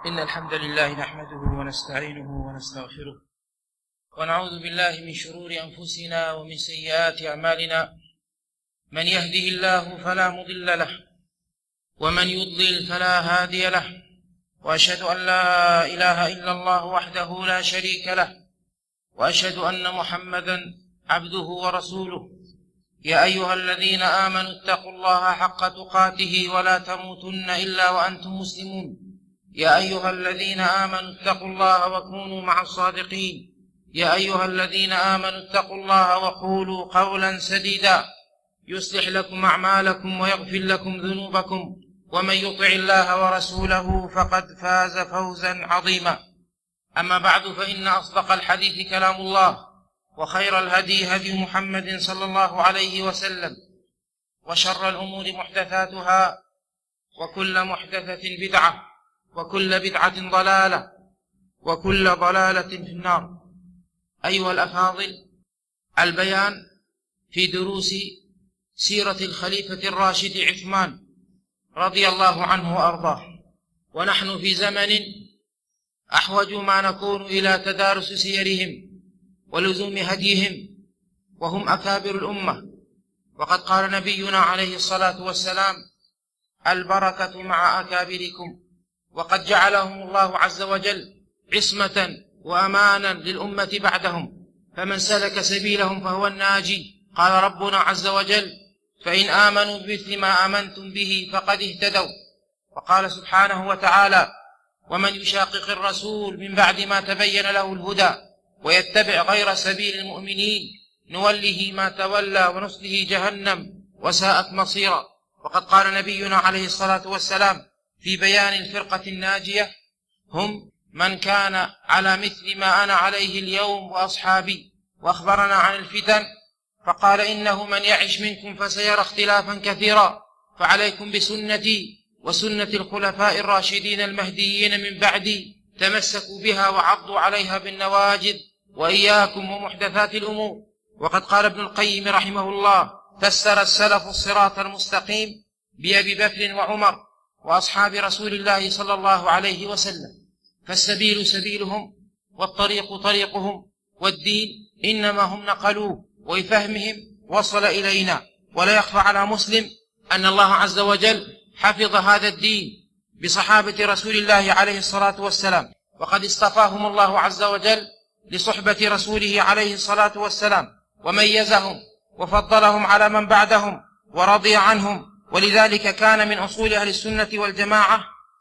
إن الحمد لله نحمده ونستعينه ونستغفره ونعوذ بالله من شرور أنفسنا ومن سيئات أعمالنا. من يهده الله فلا مضل له ومن يضلل فلا هادي له، وأشهد أن لا إله إلا الله وحده لا شريك له، وأشهد أن محمدا عبده ورسوله. يا أيها الذين آمنوا اتقوا الله حق تقاته ولا تموتن إلا وأنتم مسلمون. يا أيها الذين آمنوا اتقوا الله وكونوا مع الصادقين. يا أيها الذين آمنوا اتقوا الله وقولوا قولا سديدا يصلح لكم أعمالكم ويغفر لكم ذنوبكم، ومن يطع الله ورسوله فقد فاز فوزا عظيما. أما بعد، فإن أصدق الحديث كلام الله، وخير الهدي هدي محمد صلى الله عليه وسلم، وشر الأمور محدثاتها، وكل محدثة بدعة، وكل بدعة ضلالة، وكل ضلالة في النار. أيها الأفاضل، البيان في دروس سيرة الخليفة الراشد عثمان رضي الله عنه وأرضاه، ونحن في زمن أحوج ما نكون إلى تدارس سيرهم ولزوم هديهم، وهم أكابر الأمة. وقد قال نبينا عليه الصلاة والسلام: البركة مع أكابركم. وقد جعلهم الله عز وجل عصمة وأمانا للأمة بعدهم، فمن سلك سبيلهم فهو الناجي. قال ربنا عز وجل: فإن آمنوا بمثل ما آمنتم به فقد اهتدوا. وقال سبحانه وتعالى: ومن يشاقق الرسول من بعد ما تبين له الهدى ويتبع غير سبيل المؤمنين نوله ما تولى ونصله جهنم وساءت مصيرا. وقد قال نبينا عليه الصلاة والسلام في بيان الفرقة الناجية: هم من كان على مثل ما أنا عليه اليوم وأصحابي. وأخبرنا عن الفتن فقال: إنه من يعش منكم فسيرى اختلافا كثيرا، فعليكم بسنتي وسنة الخلفاء الراشدين المهديين من بعدي، تمسكوا بها وعضوا عليها بالنواجذ، وإياكم ومحدثات الأمور. وقد قال ابن القيم رحمه الله: فسر السلف الصراط المستقيم بأبي بكر وعمر وأصحاب رسول الله صلى الله عليه وسلم. فالسبيل سبيلهم، والطريق طريقهم، والدين إنما هم نقلوه، وبفهمهم وصل إلينا. ولا يخفى على مسلم أن الله عز وجل حفظ هذا الدين بصحابة رسول الله عليه الصلاة والسلام، وقد اصطفاهم الله عز وجل لصحبة رسوله عليه الصلاة والسلام، وميزهم وفضلهم على من بعدهم ورضي عنهم. ولذلك كان من أصول أهل السنة والجماعة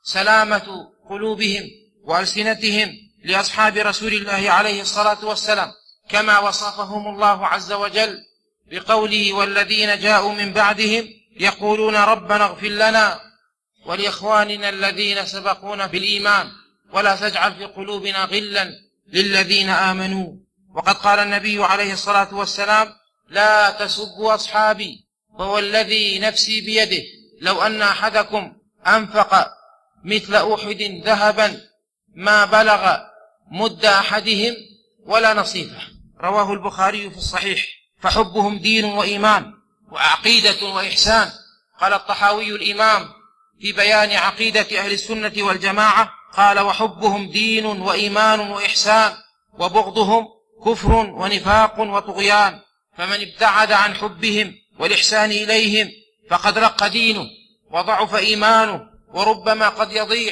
سلامة قلوبهم وألسنتهم لأصحاب رسول الله عليه الصلاة والسلام، كما وصفهم الله عز وجل بقوله: والذين جاءوا من بعدهم يقولون ربنا اغفر لنا ولإخواننا الذين سبقونا بالإيمان ولا تجعل في قلوبنا غلا للذين آمنوا. وقد قال النبي عليه الصلاة والسلام: لا تسبوا أصحابي، ووالذي نفسي بيده لو أن أحدكم أنفق مثل أحد ذهبا ما بلغ مد أحدهم ولا نصيفه. رواه البخاري في الصحيح. فحبهم دين وإيمان وعقيدة وإحسان. قال الطحاوي الإمام في بيان عقيدة أهل السنة والجماعة، قال: وحبهم دين وإيمان وإحسان، وبغضهم كفر ونفاق وطغيان. فمن ابتعد عن حبهم والإحسان إليهم فقد رق دينه وضعف إيمانه، وربما قد يضيع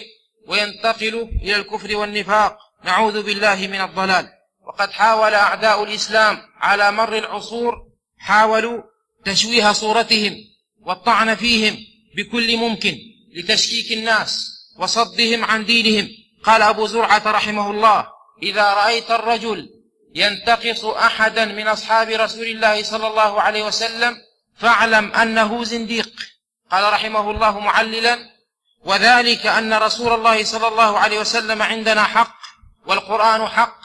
وينتقل إلى الكفر والنفاق، نعوذ بالله من الضلال. وقد حاول أعداء الإسلام على مر العصور حاولوا تشويه صورتهم والطعن فيهم بكل ممكن لتشكيك الناس وصدهم عن دينهم. قال أبو زرعة رحمه الله: إذا رأيت الرجل ينتقص أحدا من أصحاب رسول الله صلى الله عليه وسلم فاعلم أنه زنديق. قال رحمه الله معللا: وذلك أن رسول الله صلى الله عليه وسلم عندنا حق، والقرآن حق،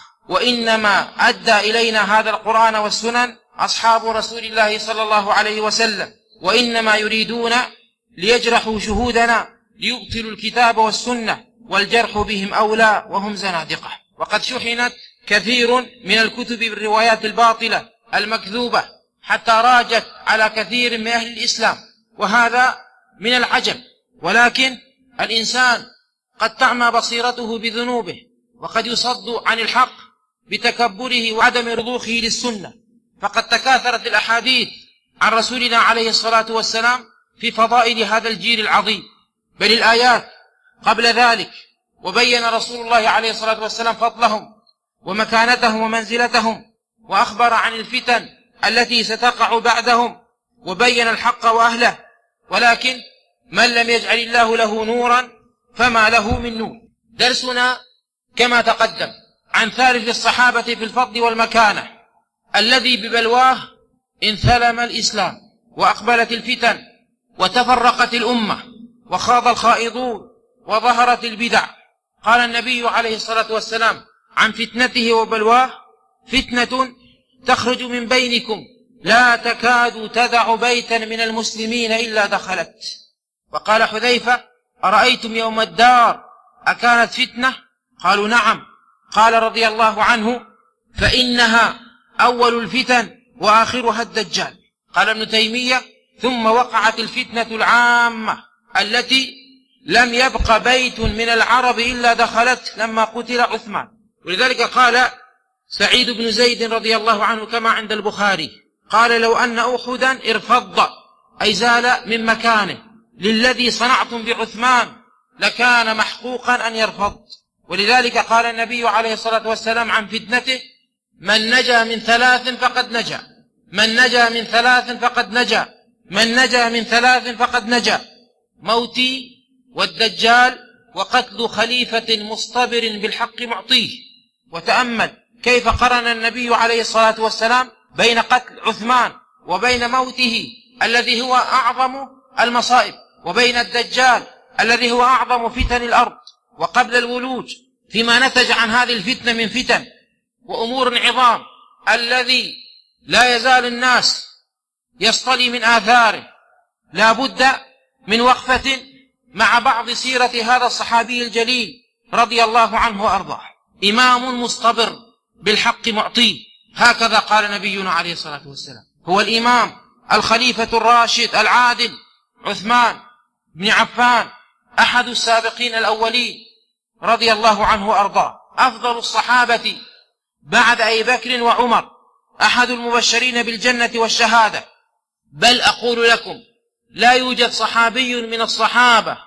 وإنما أدى إلينا هذا القرآن والسنن أصحاب رسول الله صلى الله عليه وسلم، وإنما يريدون ليجرحوا شهودنا ليبطلوا الكتاب والسنة، والجرح بهم أولى وهم زنادقة. وقد شحنت كثير من الكتب بالروايات الباطلة المكذوبة حتى راجت على كثير من أهل الإسلام، وهذا من العجب. ولكن الإنسان قد تعمى بصيرته بذنوبه، وقد يصد عن الحق بتكبره وعدم رضوخه للسنة. فقد تكاثرت الأحاديث عن رسولنا عليه الصلاة والسلام في فضائل هذا الجيل العظيم، بل الآيات قبل ذلك، وبين رسول الله عليه الصلاة والسلام فضلهم ومكانتهم ومنزلتهم، وأخبر عن الفتن التي ستقع بعدهم، وبين الحق وأهله. ولكن من لم يجعل الله له نورا فما له من نور. درسنا كما تقدم عن ثالث الصحابة في الفضل والمكانة، الذي ببلواه انثلم الإسلام وأقبلت الفتن وتفرقت الأمة وخاض الخائضون وظهرت البدع. قال النبي عليه الصلاة والسلام عن فتنته وبلواه: فتنة تخرج من بينكم لا تكاد تدع بيتا من المسلمين إلا دخلت. وقال حذيفة: أرأيتم يوم الدار أكانت فتنة؟ قالوا: نعم. قال رضي الله عنه: فإنها أول الفتن وآخرها الدجال. قال ابن تيمية: ثم وقعت الفتنة العامة التي لم يبق بيت من العرب إلا دخلت لما قتل عثمان. ولذلك قال سعيد بن زيد رضي الله عنه كما عند البخاري، قال: لو أن أحدا ارفض، أي زال من مكانه، للذي صنعتم بعثمان لكان محقوقا أن يرفض. ولذلك قال النبي عليه الصلاة والسلام عن فتنته: من نجا من ثلاث فقد نجا، من نجا من ثلاث فقد نجا، من نجا من ثلاث فقد نجا: موتي والدجال وقتل خليفة مصطبر بالحق معطيه. وتأمل كيف قرن النبي عليه الصلاة والسلام بين قتل عثمان وبين موته الذي هو أعظم المصائب، وبين الدجال الذي هو أعظم فتن الأرض، وقبل الولوج فيما نتج عن هذه الفتنة من فتن وأمور عظام الذي لا يزال الناس يصطلي من آثاره. لا بد من وقفة مع بعض سيرة هذا الصحابي الجليل رضي الله عنه وأرضاه. إمام مصطبر بالحق معطيه، هكذا قال نبينا عليه الصلاة والسلام. هو الإمام الخليفة الراشد العادل عثمان بن عفان، أحد السابقين الأولين رضي الله عنه وأرضاه، أفضل الصحابة بعد أبي بكر وعمر، أحد المبشرين بالجنة والشهادة. بل أقول لكم لا يوجد صحابي من الصحابة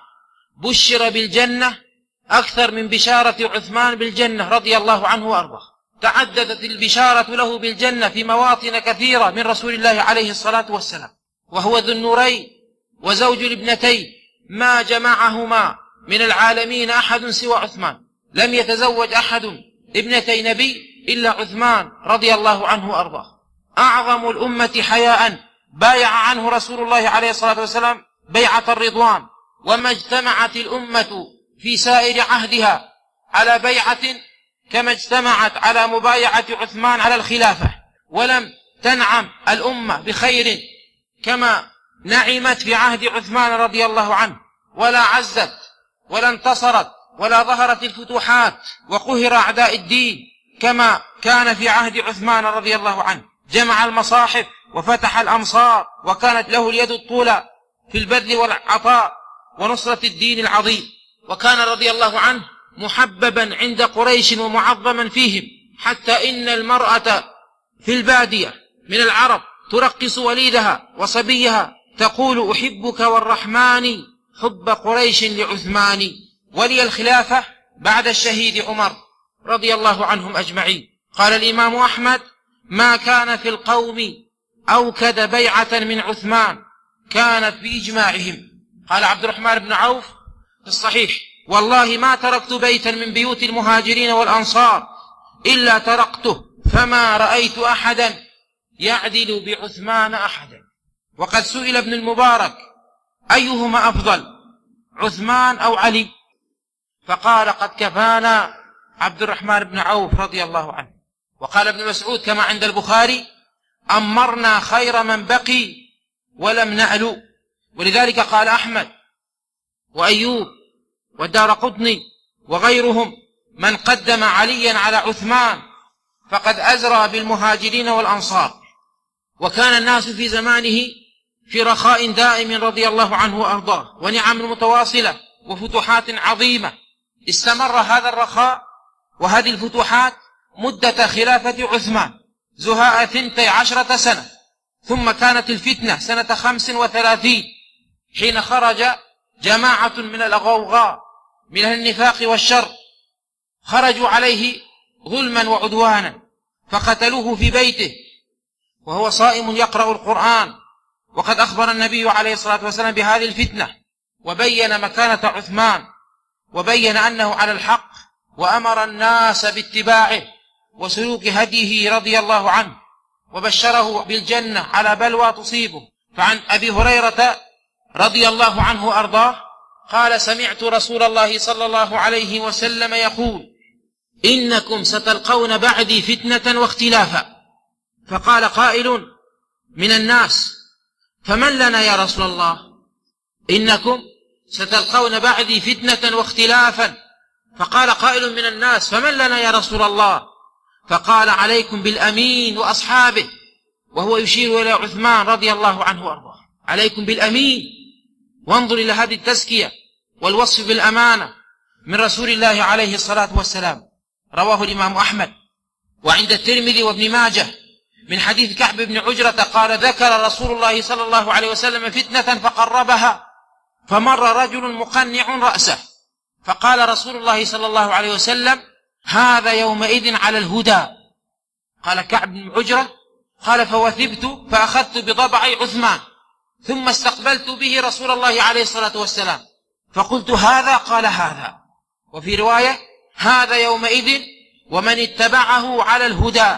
بشر بالجنة أكثر من بشارة عثمان بالجنة رضي الله عنه وأرضاه. تعددت البشارة له بالجنة في مواطن كثيرة من رسول الله عليه الصلاة والسلام، وهو ذو النورين وزوج الابنتين، ما جمعهما من العالمين أحد سوى عثمان. لم يتزوج أحد ابنتي نبي إلا عثمان رضي الله عنه وأرضاه. أعظم الأمة حياء بايع عنه رسول الله عليه الصلاة والسلام بيعة الرضوان، وما اجتمعت الأمة في سائر عهدها على بيعة كما اجتمعت على مبايعة عثمان على الخلافة، ولم تنعم الأمة بخير كما نعمت في عهد عثمان رضي الله عنه، ولا عزت ولا انتصرت ولا ظهرت الفتوحات وقهر أعداء الدين كما كان في عهد عثمان رضي الله عنه. جمع المصاحف وفتح الأمصار، وكانت له اليد الطولى في البذل والعطاء ونصرة الدين العظيم. وكان رضي الله عنه محببا عند قريش ومعظما فيهم، حتى إن المرأة في البادية من العرب ترقص وليدها وصبيها تقول: أحبك والرحمن حب قريش لعثمان. ولي الخلافة بعد الشهيد عمر رضي الله عنهم أجمعين. قال الإمام أحمد: ما كان في القوم أوكد بيعة من عثمان كانت بإجماعهم. قال عبد الرحمن بن عوف في الصحيح: والله ما تركت بيتا من بيوت المهاجرين والأنصار إلا تركته، فما رأيت أحدا يعدل بعثمان أحدا. وقد سئل ابن المبارك: أيهما أفضل، عثمان أو علي؟ فقال: قد كفانا عبد الرحمن بن عوف رضي الله عنه. وقال ابن مسعود كما عند البخاري: أمرنا خير من بقي ولم نألو. ولذلك قال أحمد وأيوب والدارقطني وغيرهم: من قدم عليا على عثمان فقد أزرى بالمهاجرين والأنصار. وكان الناس في زمانه في رخاء دائم رضي الله عنه وأرضاه، ونعم متواصلة وفتوحات عظيمة، استمر هذا الرخاء وهذه الفتوحات مدة خلافة عثمان زهاء 12 سنة، ثم كانت الفتنة سنة 35 حين خرج جماعة من الغوغاء من النفاق والشر، خرجوا عليه ظلما وعدوانا فقتلوه في بيته وهو صائم يقرأ القرآن، وقد أخبر النبي عليه الصلاة والسلام بهذه الفتنة وبين مكانة عثمان وبين أنه على الحق، وأمر الناس باتباعه وسلوك هديه رضي الله عنه، وبشره بالجنة على بلوى تصيبه. فعن أبي هريرة رضي الله عنه وأرضاه قال: سمعت رسول الله صلى الله عليه وسلم يقول: إنكم ستلقون بعدي فتنة واختلافا. فقال قائل من الناس: فمن لنا يا رسول الله؟ إنكم ستلقون بعدي فتنة واختلافا. فقال قائل من الناس: فمن لنا يا رسول الله؟ فقال: عليكم بالأمين وأصحابه، وهو يشير إلى عثمان رضي الله عنه وأرضاه. عليكم بالأمين. وانظر إلى هذه التزكية والوصف بالأمانة من رسول الله عليه الصلاة والسلام. رواه الإمام أحمد وعند الترمذي وابن ماجه من حديث كعب بن عجرة قال: ذكر رسول الله صلى الله عليه وسلم فتنة فقربها، فمر رجل مقنع رأسه، فقال رسول الله صلى الله عليه وسلم: هذا يومئذ على الهدى. قال كعب بن عجرة: قال فوثبت فأخذت بضبع عثمان، ثم استقبلت به رسول الله عليه الصلاة والسلام فقلت: هذا؟ قال: هذا. وفي رواية: هذا يومئذ ومن اتبعه على الهدى.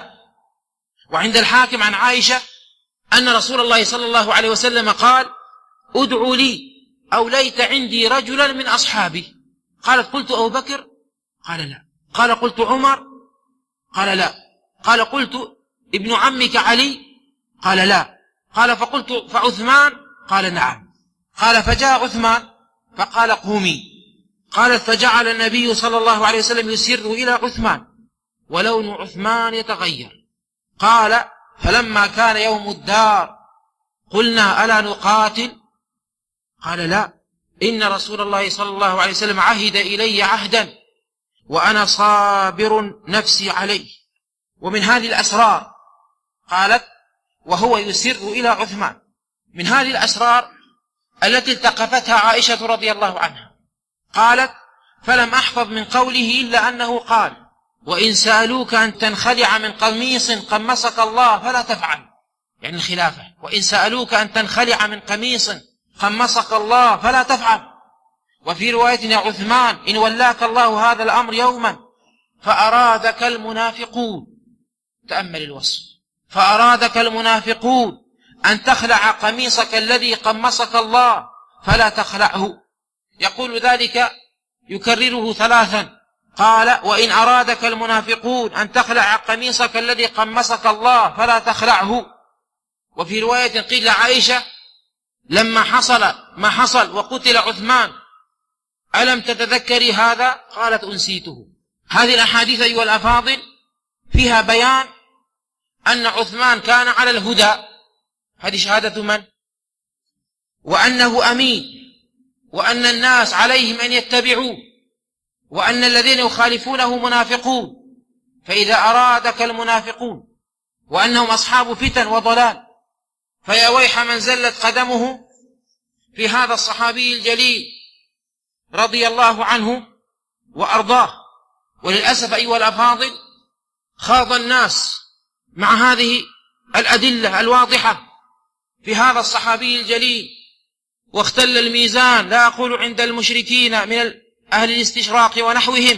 وعند الحاكم عن عائشة أن رسول الله صلى الله عليه وسلم قال: ادعوا لي أو ليت عندي رجلا من أصحابي. قالت: قلت أبو بكر؟ قال: لا. قال: قلت عمر؟ قال: لا. قال: قلت ابن عمك علي؟ قال: لا. قال: فقلت فعثمان؟ قال: نعم. قال: فجاء عثمان فقال: قومي. قالت: فجعل النبي صلى الله عليه وسلم يسر إلى عثمان ولون عثمان يتغير. قال: فلما كان يوم الدار قلنا: ألا نقاتل؟ قال: لا، إن رسول الله صلى الله عليه وسلم عهد إلي عهدا وأنا صابر نفسي عليه. ومن هذه الأسرار قالت: وهو يسر إلى عثمان، من هذه الأسرار التي التقفتها عائشة رضي الله عنها قالت: فلم أحفظ من قوله إلا أنه قال: وإن سألوك أن تنخلع من قميص قمصك الله فلا تفعل، يعني الخلافة. وإن سألوك أن تنخلع من قميص قمصك الله فلا تفعل. وفي رواية: يا عثمان إن ولاك الله هذا الأمر يوما فأرادك المنافقون، تأمل الوصف، فأرادك المنافقون أن تخلع قميصك الذي قمصك الله فلا تخلعه. يقول ذلك يكرره 3. قال: وإن أرادك المنافقون أن تخلع قميصك الذي قمصك الله فلا تخلعه. وفي رواية قيل لعائشة لما حصل ما حصل وقتل عثمان: ألم تتذكري هذا؟ قالت: أنسيته. هذه الأحاديث أيها الأفاضل فيها بيان أن عثمان كان على الهدى، هذه شهادة من؟ وأنه أمين، وأن الناس عليهم أن يتبعوه، وأن الذين يخالفونه منافقون، فإذا أرادك المنافقون وأنهم أصحاب فتن وضلال فيا ويح من زلت قدمه في هذا الصحابي الجليل رضي الله عنه وأرضاه. وللأسف أيها الأفاضل خاض الناس مع هذه الأدلة الواضحة في هذا الصحابي الجليل واختل الميزان، لا أقول عند المشركين من أهل الاستشراق ونحوهم،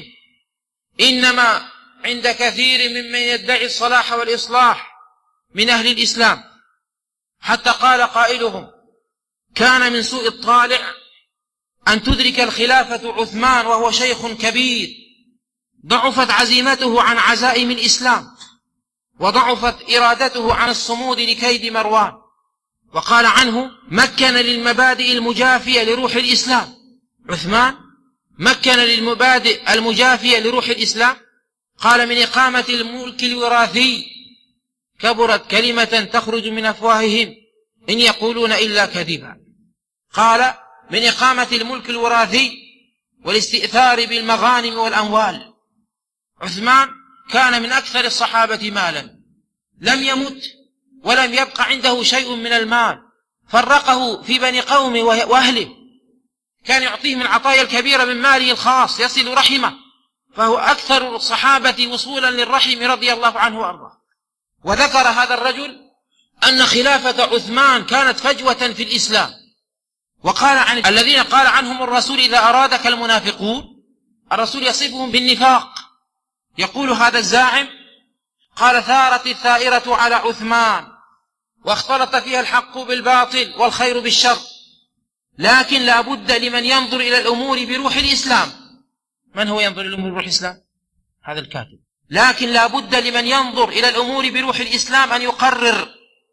إنما عند كثير ممن يدعي الصلاح والإصلاح من أهل الإسلام. حتى قال قائلهم: كان من سوء الطالع أن تدرك الخلافة عثمان وهو شيخ كبير، ضعفت عزيمته عن عزائم الإسلام وضعفت إرادته عن الصمود لكيد مروان. وقال عنه: مكن للمبادئ المجافية لروح الإسلام. عثمان مكن للمبادئ المجافية لروح الإسلام. قال: من إقامة الملك الوراثي كبرت كلمة تخرج من أفواههم إن يقولون إلا كذبا. قال: من إقامة الملك الوراثي والاستئثار بالمغانم والأموال. عثمان كان من أكثر الصحابة مالا، لم يمت ولم يبق عنده شيء من المال، فرقه في بني قومه وأهله، كان يعطيه من العطايا الكبيرة من ماله الخاص، يصل رحمه، فهو أكثر الصحابة وصولا للرحم رضي الله عنه وأرضاه. وذكر هذا الرجل أن خلافة عثمان كانت فجوة في الإسلام، وقال عن الذين قال عنهم الرسول إذا أرادك المنافقون، الرسول يصفهم بالنفاق، يقول هذا الزاعم قال ثارت الثائرة على عثمان واختلط فيها الحق بالباطل والخير بالشر، لكن لا بد لمن ينظر إلى الأمور بروح الإسلام. من هو ينظر إلى الأمور بروح الإسلام؟ هذا الكاتب. لكن لا بد لمن ينظر إلى الأمور بروح الإسلام أن يقرر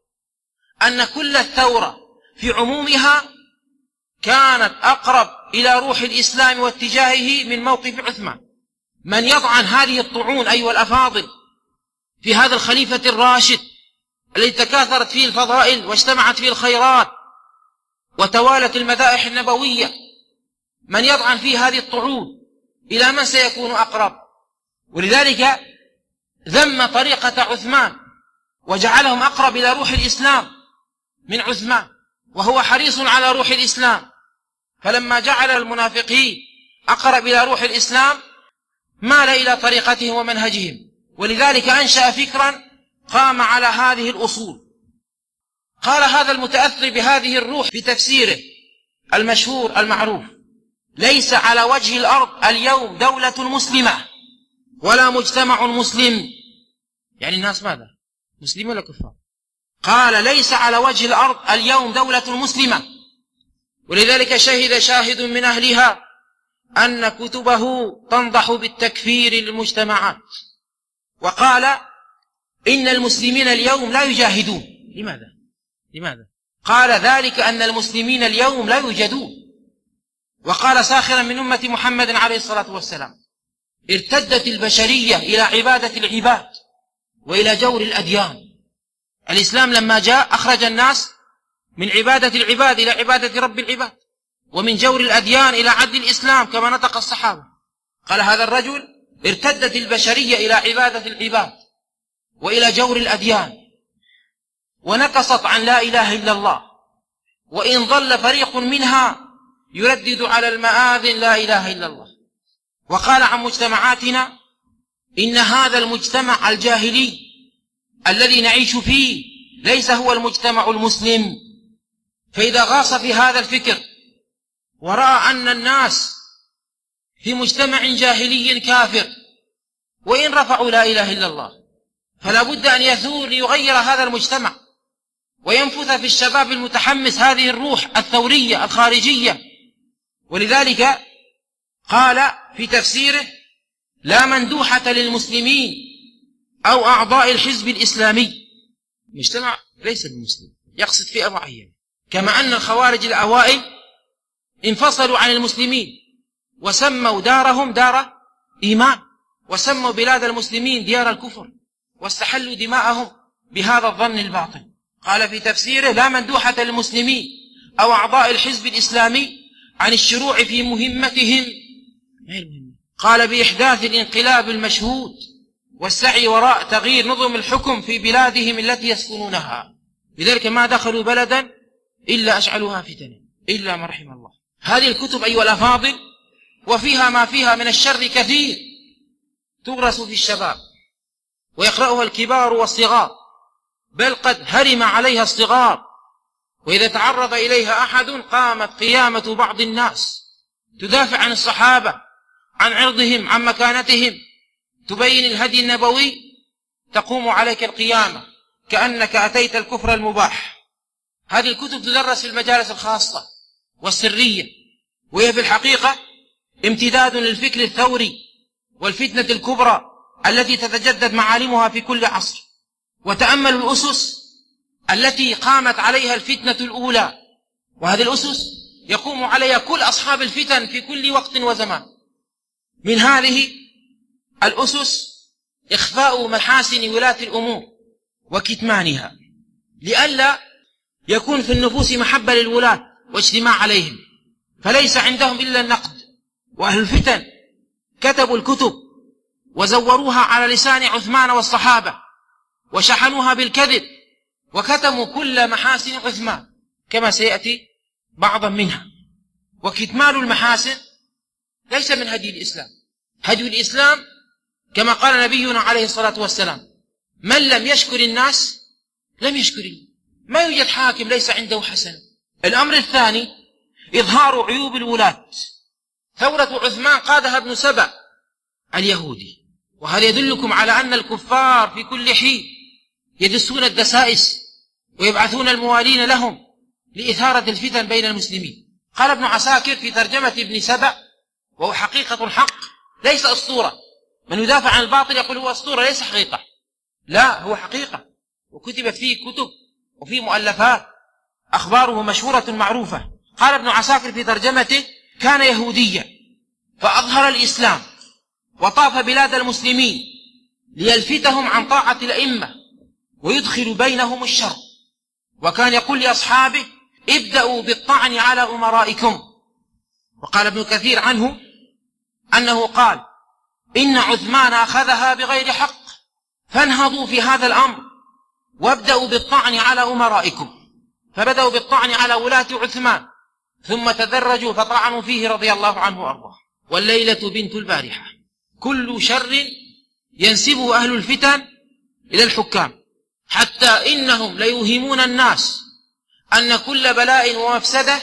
أن كل الثورة في عمومها كانت أقرب إلى روح الإسلام واتجاهه من موقف عثمان. من يطعن هذه الطعون أيها الأفاضل في هذا الخليفة الراشد الذي تكاثرت فيه الفضائل واجتمعت فيه الخيرات وتوالت المدائح النبوية، من يطعن فيه هذه الطعون إلى من سيكون أقرب؟ ولذلك ذم طريقة عثمان وجعلهم أقرب إلى روح الإسلام من عثمان، وهو حريص على روح الإسلام، فلما جعل المنافقين أقرب إلى روح الإسلام مال إلى طريقتهم ومنهجهم، ولذلك أنشأ فكرا قام على هذه الأصول. قال هذا المتأثر بهذه الروح في تفسيره المشهور المعروف: ليس على وجه الأرض اليوم دولة مسلمة ولا مجتمع مسلم. يعني الناس ماذا؟ مسلمين ولا كفار؟ قال ليس على وجه الأرض اليوم دولة مسلمة، ولذلك شهد شاهد من أهلها أن كتبه تنضح بالتكفير للمجتمعات، وقال إن المسلمين اليوم لا يجاهدون. لماذا؟ قال ذلك أن المسلمين اليوم لا يوجدون. وقال ساخرا من أمة محمد عليه الصلاة والسلام: ارتدت البشرية إلى عبادة العباد وإلى جور الأديان. الإسلام لما جاء أخرج الناس من عبادة العباد إلى عبادة رب العباد، ومن جور الأديان إلى عدل الإسلام كما نطق الصحابة. قال هذا الرجل: ارتدت البشرية إلى عبادة العباد وإلى جور الأديان، ونقصت عن لا إله إلا الله، وإن ظل فريق منها يردد على المآذن لا إله إلا الله. وقال عن مجتمعاتنا: إن هذا المجتمع الجاهلي الذي نعيش فيه ليس هو المجتمع المسلم. فإذا غاص في هذا الفكر ورأى أن الناس في مجتمع جاهلي كافر وإن رفعوا لا إله إلا الله، فلا بد أن يثور ليغير هذا المجتمع وينفث في الشباب المتحمس هذه الروح الثورية الخارجية. ولذلك قال في تفسيره: لا مندوحة للمسلمين أو أعضاء الحزب الإسلامي. مجتمع ليس بالمسلم، يقصد فئة معينة، كما أن الخوارج الأوائل انفصلوا عن المسلمين وسموا دارهم دار إيمان، وسموا بلاد المسلمين ديار الكفر، واستحلوا دماءهم بهذا الظن الباطل. قال في تفسيره: لا مندوحة للمسلمين أو أعضاء الحزب الإسلامي عن الشروع في مهمتهم. قال: بإحداث الانقلاب المشهود والسعي وراء تغيير نظم الحكم في بلادهم التي يسكنونها. لذلك ما دخلوا بلدا إلا أشعلوها فتنة إلا من رحم الله. هذه الكتب أيها الأفاضل وفيها ما فيها من الشر كثير، تغرس في الشباب ويقرأها الكبار والصغار، بل قد هرم عليها الصغار، وإذا تعرض إليها أحد قامت قيامة بعض الناس تدافع عن الصحابة، عن عرضهم، عن مكانتهم، تبين الهدي النبوي، تقوم عليك القيامة كأنك أتيت الكفر المباح. هذه الكتب تدرس في المجالس الخاصة والسرية، وهي في الحقيقة امتداد للفكر الثوري والفتنة الكبرى التي تتجدد معالمها في كل عصر. وتأملوا الأسس التي قامت عليها الفتنة الأولى، وهذه الأسس يقوم عليها كل أصحاب الفتن في كل وقت وزمان. من هذه الأسس إخفاء محاسن ولاة الأمور وكتمانها، لئلا يكون في النفوس محبة للولاة واجتماع عليهم، فليس عندهم إلا النقد وأهل الفتن كتبوا الكتب وزوروها على لسان عثمان والصحابة وشحنوها بالكذب وكتموا كل محاسن عثمان كما سيأتي بعضا منها. وكتمان المحاسن ليس من هدي الإسلام. هدي الإسلام كما قال نبينا عليه الصلاة والسلام: من لم يشكر الناس لم يشكر الله. ما يوجد حاكم ليس عنده حسنة. الأمر الثاني إظهار عيوب الولاة. ثورة عثمان قادها ابن سبأ اليهودي، وهذا يدلكم على أن الكفار في كل حين يدسون الدسائس ويبعثون الموالين لهم لإثارة الفتن بين المسلمين. قال ابن عساكر في ترجمة ابن سبأ، وهو حقيقة حق ليس أسطورة. من يدافع عن الباطل يقول هو أسطورة ليس حقيقة، لا، هو حقيقة، وكتبت فيه كتب وفيه مؤلفات، أخباره مشهورة معروفة. قال ابن عساكر في ترجمته: كان يهوديا فأظهر الإسلام وطاف بلاد المسلمين ليلفتهم عن طاعة الأئمة ويدخل بينهم الشر، وكان يقول لأصحابه: ابدأوا بالطعن على أمرائكم. وقال ابن كثير عنه أنه قال: إن عثمان أخذها بغير حق فانهضوا في هذا الأمر وابدأوا بالطعن على أمرائكم. فبدأوا بالطعن على ولاة عثمان ثم تدرجوا فطعنوا فيه رضي الله عنه وأرضاه. والليلة بنت البارحة. كل شر ينسبه أهل الفتن إلى الحكام، حتى إنهم ليوهمون الناس أن كل بلاء ومفسدة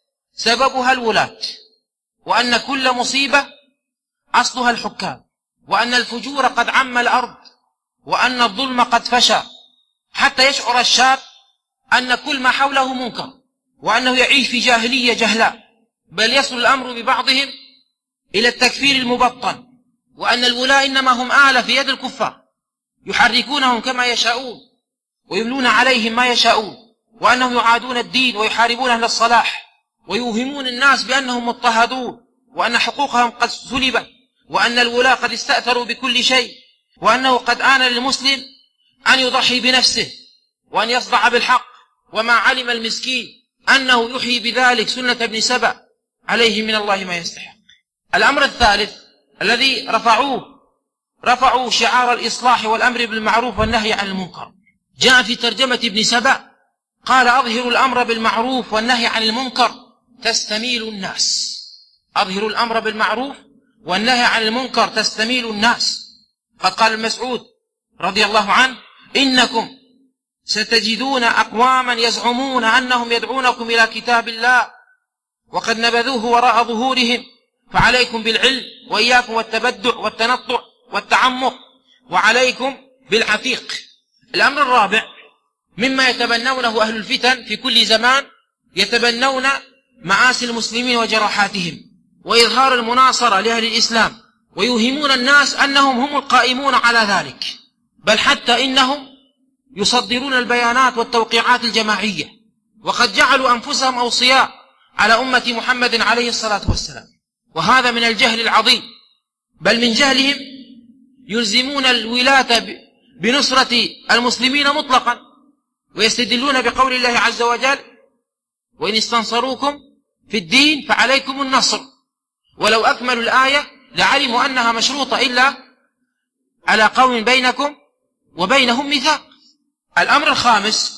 سببها الولاة، وأن كل مصيبة أصلها الحكام، وأن الفجور قد عم الأرض، وأن الظلم قد فشى، حتى يشعر الشاب أن كل ما حوله منكر، وأنه يعيش في جاهلية جهلاء، بل يصل الأمر ببعضهم إلى التكفير المبطن، وأن الولاة إنما هم آلة في يد الكفار يحركونهم كما يشاءون ويملون عليهم ما يشاءون، وأنهم يعادون الدين ويحاربون أهل الصلاح ويوهمون الناس بأنهم مضطهدون، وأن حقوقهم قد سلبت، وأن الولاة قد استأثروا بكل شيء، وأنه قد آن للمسلم أن يضحي بنفسه وأن يصدع بالحق. وما علم المسكين أنه يحيي بذلك سنة ابن سبأ عليه من الله ما يستحق. الأمر الثالث الذي رفعوا شعار الإصلاح والأمر بالمعروف والنهي عن المنكر. جاء في ترجمة ابن سبأ قال: أظهروا الأمر بالمعروف والنهي عن المنكر تستميل الناس. أظهروا الأمر بالمعروف والنهي عن المنكر تستميل الناس. قد قال المسعود رضي الله عنه: إنكم ستجدون أقواما يزعمون أنهم يدعونكم إلى كتاب الله وقد نبذوه وراء ظهورهم، فعليكم بالعلم وإياكم والتبدع والتنطع والتعمق، وعليكم بالعتيق. الأمر الرابع مما يتبنونه أهل الفتن في كل زمان، يتبنون معاصي المسلمين وجراحاتهم وإظهار المناصرة لأهل الإسلام، ويوهمون الناس أنهم هم القائمون على ذلك، بل حتى إنهم يصدرون البيانات والتوقيعات الجماعية، وقد جعلوا أنفسهم أوصياء على أمة محمد عليه الصلاة والسلام. وهذا من الجهل العظيم، بل من جهلهم يلزمون الولاة بنصرة المسلمين مطلقا، ويستدلون بقول الله عز وجل: وإن استنصروكم في الدين فعليكم النصر. ولو أكملوا الآية لعلموا أنها مشروطة إلا على قوم بينكم وبينهم ميثاق. الأمر الخامس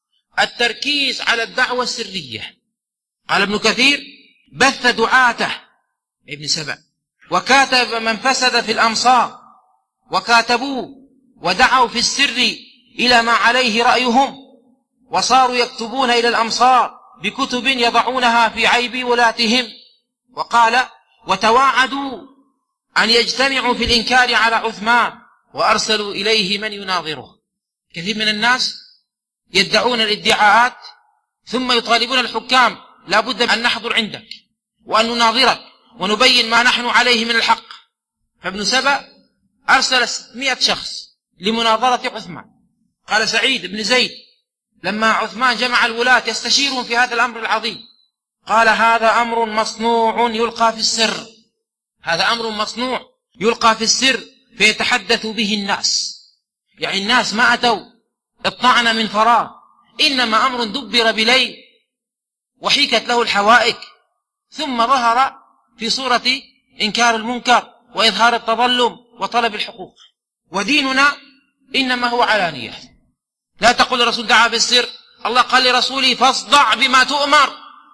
التركيز على الدعوة السرية. قال ابن كثير: بث دعاته ابن سبأ وكاتب من فسد في الأمصار، وكاتبوه ودعوا في السر إلى ما عليه رأيهم، وصاروا يكتبون إلى الأمصار بكتب يضعونها في عيب ولاتهم. وقال: وتواعدوا أن يجتمعوا في الإنكار على عثمان وأرسلوا إليه من يناظره. كثير من الناس يدعون الادعاءات ثم يطالبون الحكام: لا بد أن نحضر عندك وأن نناظرك ونبين ما نحن عليه من الحق. فابن سبأ أرسل 100 شخص لمناظرة عثمان. قال سعيد بن زيد لما عثمان جمع الولاة يستشيرون في هذا الأمر العظيم، قال: هذا أمر مصنوع يلقى في السر، هذا أمر مصنوع يلقى في السر فيتحدث به الناس. يعني الناس ما أتوا الطعن من فراغ، إنما أمر دبر بليل وحيكت له الحوائك، ثم ظهر في صورة إنكار المنكر وإظهار التظلم وطلب الحقوق. وديننا إنما هو علانية. لا تقول الرسول دعا بالسر، الله قال لرسوله فاصدع بما تؤمر،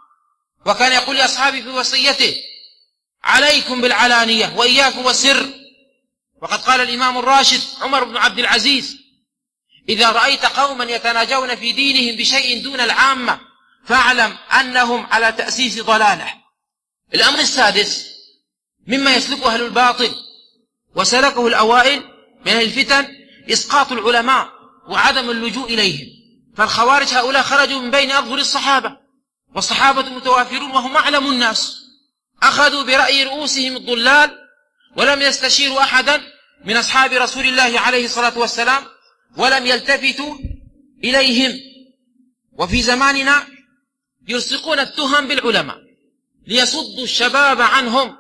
وكان يقول لأصحابه في وصيته عليكم بالعلانية وإياكم والسر. وقد قال الإمام الراشد عمر بن عبد العزيز إذا رأيت قوما يتناجون في دينهم بشيء دون العامة فاعلم أنهم على تأسيس ضلالة. الأمر السادس مما يسلكه أهل الباطل وسلكه الأوائل من أهل الفتن إسقاط العلماء وعدم اللجوء إليهم. فالخوارج هؤلاء خرجوا من بين أظهر الصحابة، والصحابة متوافرون وهم أعلم الناس، أخذوا برأي رؤوسهم الضلال ولم يستشيروا أحدا من أصحاب رسول الله عليه الصلاة والسلام ولم يلتفتوا إليهم. وفي زماننا يلصقون التهم بالعلماء ليصدوا الشباب عنهم،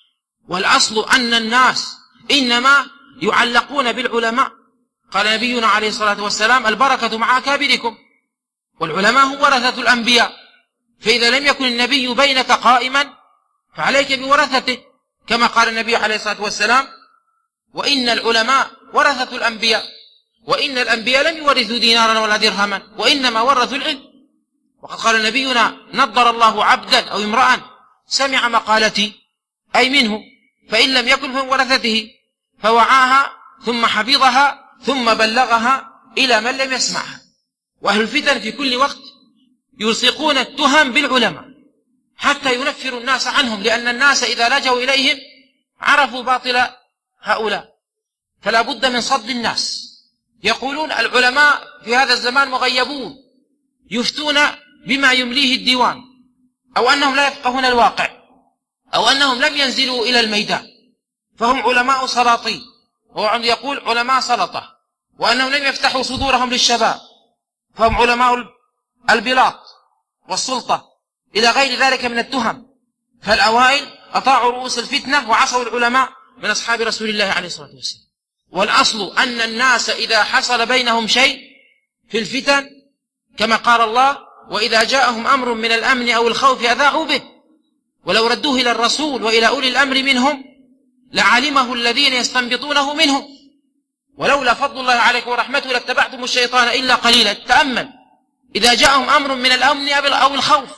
والأصل أن الناس إنما يعلقون بالعلماء. قال نبينا عليه الصلاة والسلام البركة مع أكابركم، والعلماء هم ورثة الأنبياء، فإذا لم يكن النبي بينك قائما فعليك بورثته، كما قال النبي عليه الصلاة والسلام وإن العلماء ورثة الأنبياء، وإن الأنبياء لم يورثوا دينارا ولا درهما وإنما ورثوا العلم. وقد قال نبينا نضر الله عبدا أو امرأ سمع مقالتي أي منه، فإن لم يكن من ورثته فوعاها ثم حفظها ثم بلغها إلى من لم يسمعها. وأهل الفتن في كل وقت يلصقون التهم بالعلماء حتى ينفروا الناس عنهم، لأن الناس إذا لجوا إليهم عرفوا باطل هؤلاء، فلا بد من صد الناس. يقولون العلماء في هذا الزمان مغيبون يفتون بما يمليه الديوان، أو أنهم لا يفقهون الواقع، أو أنهم لم ينزلوا إلى الميدان، فهم علماء سلاطين، وهو يقول علماء سلطة، وأنهم لم يفتحوا صدورهم للشباب فهم علماء البلاط والسلطة إلى غير ذلك من التهم. فالأوائل أطاعوا رؤوس الفتنة وعصوا العلماء من أصحاب رسول الله عليه الصلاة والسلام. والأصل أن الناس إذا حصل بينهم شيء في الفتن كما قال الله وإذا جاءهم أمر من الأمن أو الخوف أذاعوا به ولو ردوه إلى الرسول وإلى أولي الأمر منهم لعلمه الذين يستنبطونه منهم ولولا فضل الله عليكم ورحمته لاتبعتم الشيطان إلا قليلا. تأمل إذا جاءهم أمر من الأمن أو الخوف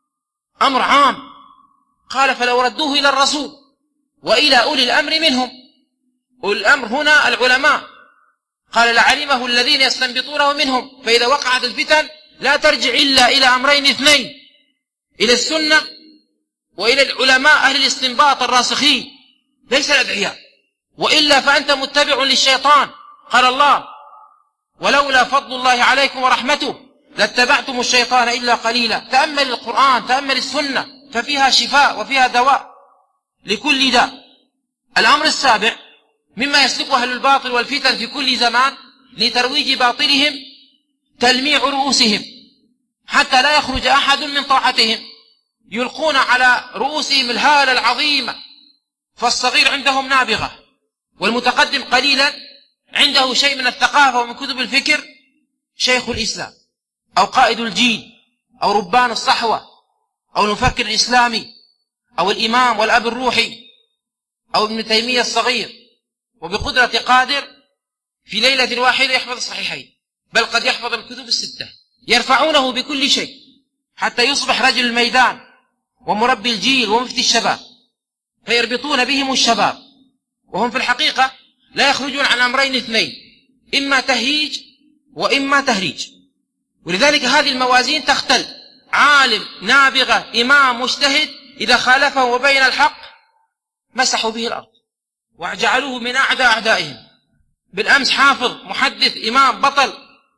أمر عام قال فلو ردوه إلى الرسول وإلى أولي الأمر منهم، أولي الأمر هنا العلماء، قال لعلمه الذين يستنبطونه منهم. فإذا وقعت الفتن لا ترجع إلا إلى أمرين اثنين، إلى السنة وإلى العلماء أهل الاستنباط الراسخين ليس الأدعياء، وإلا فأنت متبع للشيطان. قال الله ولولا فضل الله عليكم ورحمته لاتبعتم الشيطان إلا قليلا. تأمل القرآن، تأمل السنة، ففيها شفاء وفيها دواء لكل داء. الأمر السابع مما يسلكه أهل الباطل والفتن في كل زمان لترويج باطلهم تلميع رؤوسهم حتى لا يخرج أحد من طاعتهم، يلقون على رؤوسهم الهالة العظيمة، فالصغير عندهم نابغة والمتقدم قليلا عنده شيء من الثقافة ومن كتب الفكر، شيخ الإسلام أو قائد الجيل أو ربان الصحوة أو المفكر الإسلامي أو الإمام والأب الروحي أو ابن تيمية الصغير، وبقدرة قادر في ليلة واحدة يحفظ الصحيحين، بل قد يحفظ الكتب الستة، يرفعونه بكل شيء حتى يصبح رجل الميدان ومربي الجيل ومفتي الشباب، فيربطون بهم الشباب وهم في الحقيقة لا يخرجون عن أمرين اثنين، إما تهييج وإما تهريج. ولذلك هذه الموازين تختل. عالم نابغة إمام مجتهد إذا خالفه وبين الحق مسحوا به الأرض وجعلوه من أعداء أعدائهم. بالأمس حافظ محدث إمام بطل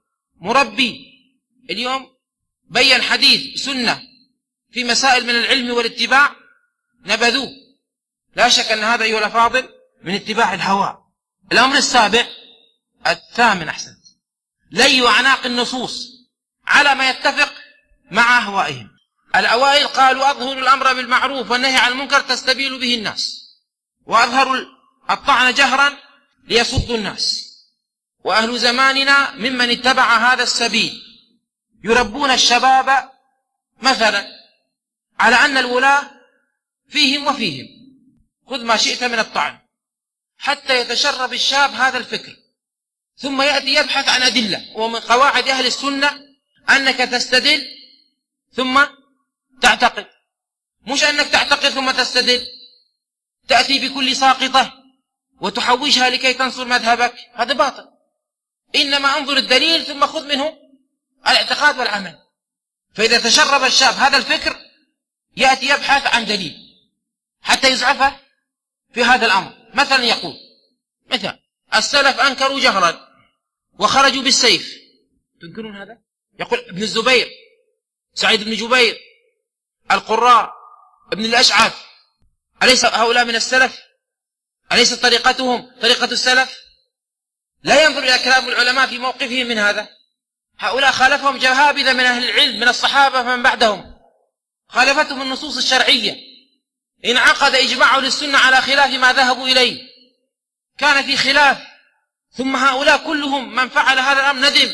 مربي اليوم بين حديث سنة في مسائل من العلم والاتباع نبذوه. لا شك أن هذا أيها الأفاضل من اتباع الهوى. الأمر السابع الثامن أحسن لي أعناق النصوص على ما يتفق مع أهوائهم. الأوائل قالوا أظهر الأمر بالمعروف والنهي عن المنكر تستبيل به الناس، وأظهروا الطعن جهرا ليصدوا الناس. وأهل زماننا ممن اتبع هذا السبيل يربون الشباب مثلا على أن الولاة فيهم وفيهم، خذ ما شئت من الطعن، حتى يتشرب الشاب هذا الفكر، ثم يأتي يبحث عن أدلة. ومن قواعد أهل السنة أنك تستدل ثم تعتقد، مش أنك تعتقد ثم تستدل، تأتي بكل ساقطة وتحوشها لكي تنصر مذهبك، هذا باطل. إنما انظر الدليل ثم خذ منه الاعتقاد والعمل. فإذا تشرب الشاب هذا الفكر يأتي يبحث عن دليل حتى يزعفه في هذا الأمر. مثلا يقول مثلا السلف أنكروا جهرا وخرجوا بالسيف، تنكرون هذا؟ يقول ابن الزبير، سعيد بن جبير، القراء، ابن الأشعث، أليس هؤلاء من السلف؟ أليس طريقتهم طريقة السلف؟ لا ينظر إلى كلام العلماء في موقفهم من هذا. هؤلاء خالفهم جهابذة من أهل العلم من الصحابة فمن بعدهم، خالفتهم النصوص الشرعية، انعقد إجماع للسنة على خلاف ما ذهبوا إليه، كان في خلاف، ثم هؤلاء كلهم من فعل هذا الأمر ندم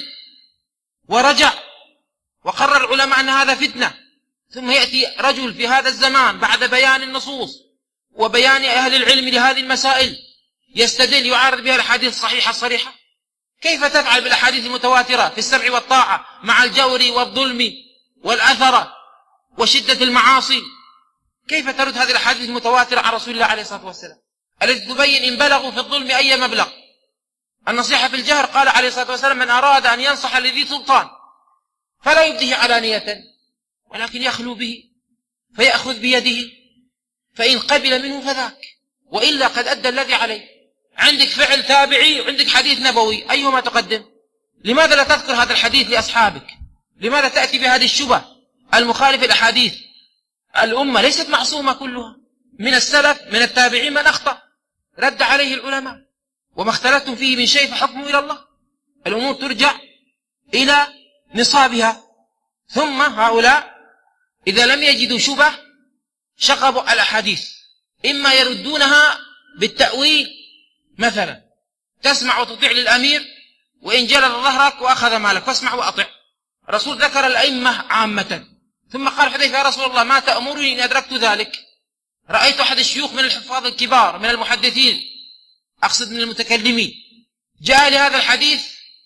ورجع وقرر العلماء أن هذا فتنة. ثم يأتي رجل في هذا الزمان بعد بيان النصوص وبيان أهل العلم لهذه المسائل يستدل يعارض بها الأحاديث الصحيحة الصريحة. كيف تفعل بالأحاديث المتواترة في السمع والطاعة مع الجور والظلم والأثرة وشدة المعاصي؟ كيف ترد هذه الأحاديث المتواترة عن رسول الله عليه الصلاة والسلام التي تبين إن بلغوا في الظلم أي مبلغ؟ النصيحة في الجهر قال عليه الصلاة والسلام من أراد أن ينصح لذي سلطان فلا يبديه علانية ولكن يخلو به فيأخذ بيده، فإن قبل منه فذاك، وإلا قد أدى الذي عليه. عندك فعل تابعي وعندك حديث نبوي، أيهما تقدم؟ لماذا لا تذكر هذا الحديث لأصحابك؟ لماذا تأتي بهذه الشبه المخالفة الأحاديث؟ الأمة ليست معصومة كلها، من السلف من التابعين من أخطأ رد عليه العلماء، وما اختلفتم فيه من شيء فحكمه إلى الله. الأمور ترجع إلى نصابها. ثم هؤلاء إذا لم يجدوا شبه شقبوا الأحاديث، إما يردونها بالتأويل، مثلا تسمع وتطيع للأمير وإن جلد ظهرك وأخذ مالك فاسمع وأطع. الرسول ذكر الأئمة عامة، ثم قال حذيفة يا رسول الله ما تأمرني إن أدركت ذلك؟ رأيت أحد الشيوخ من الحفاظ الكبار من المحدثين، أقصد من المتكلمين، جاء لهذا الحديث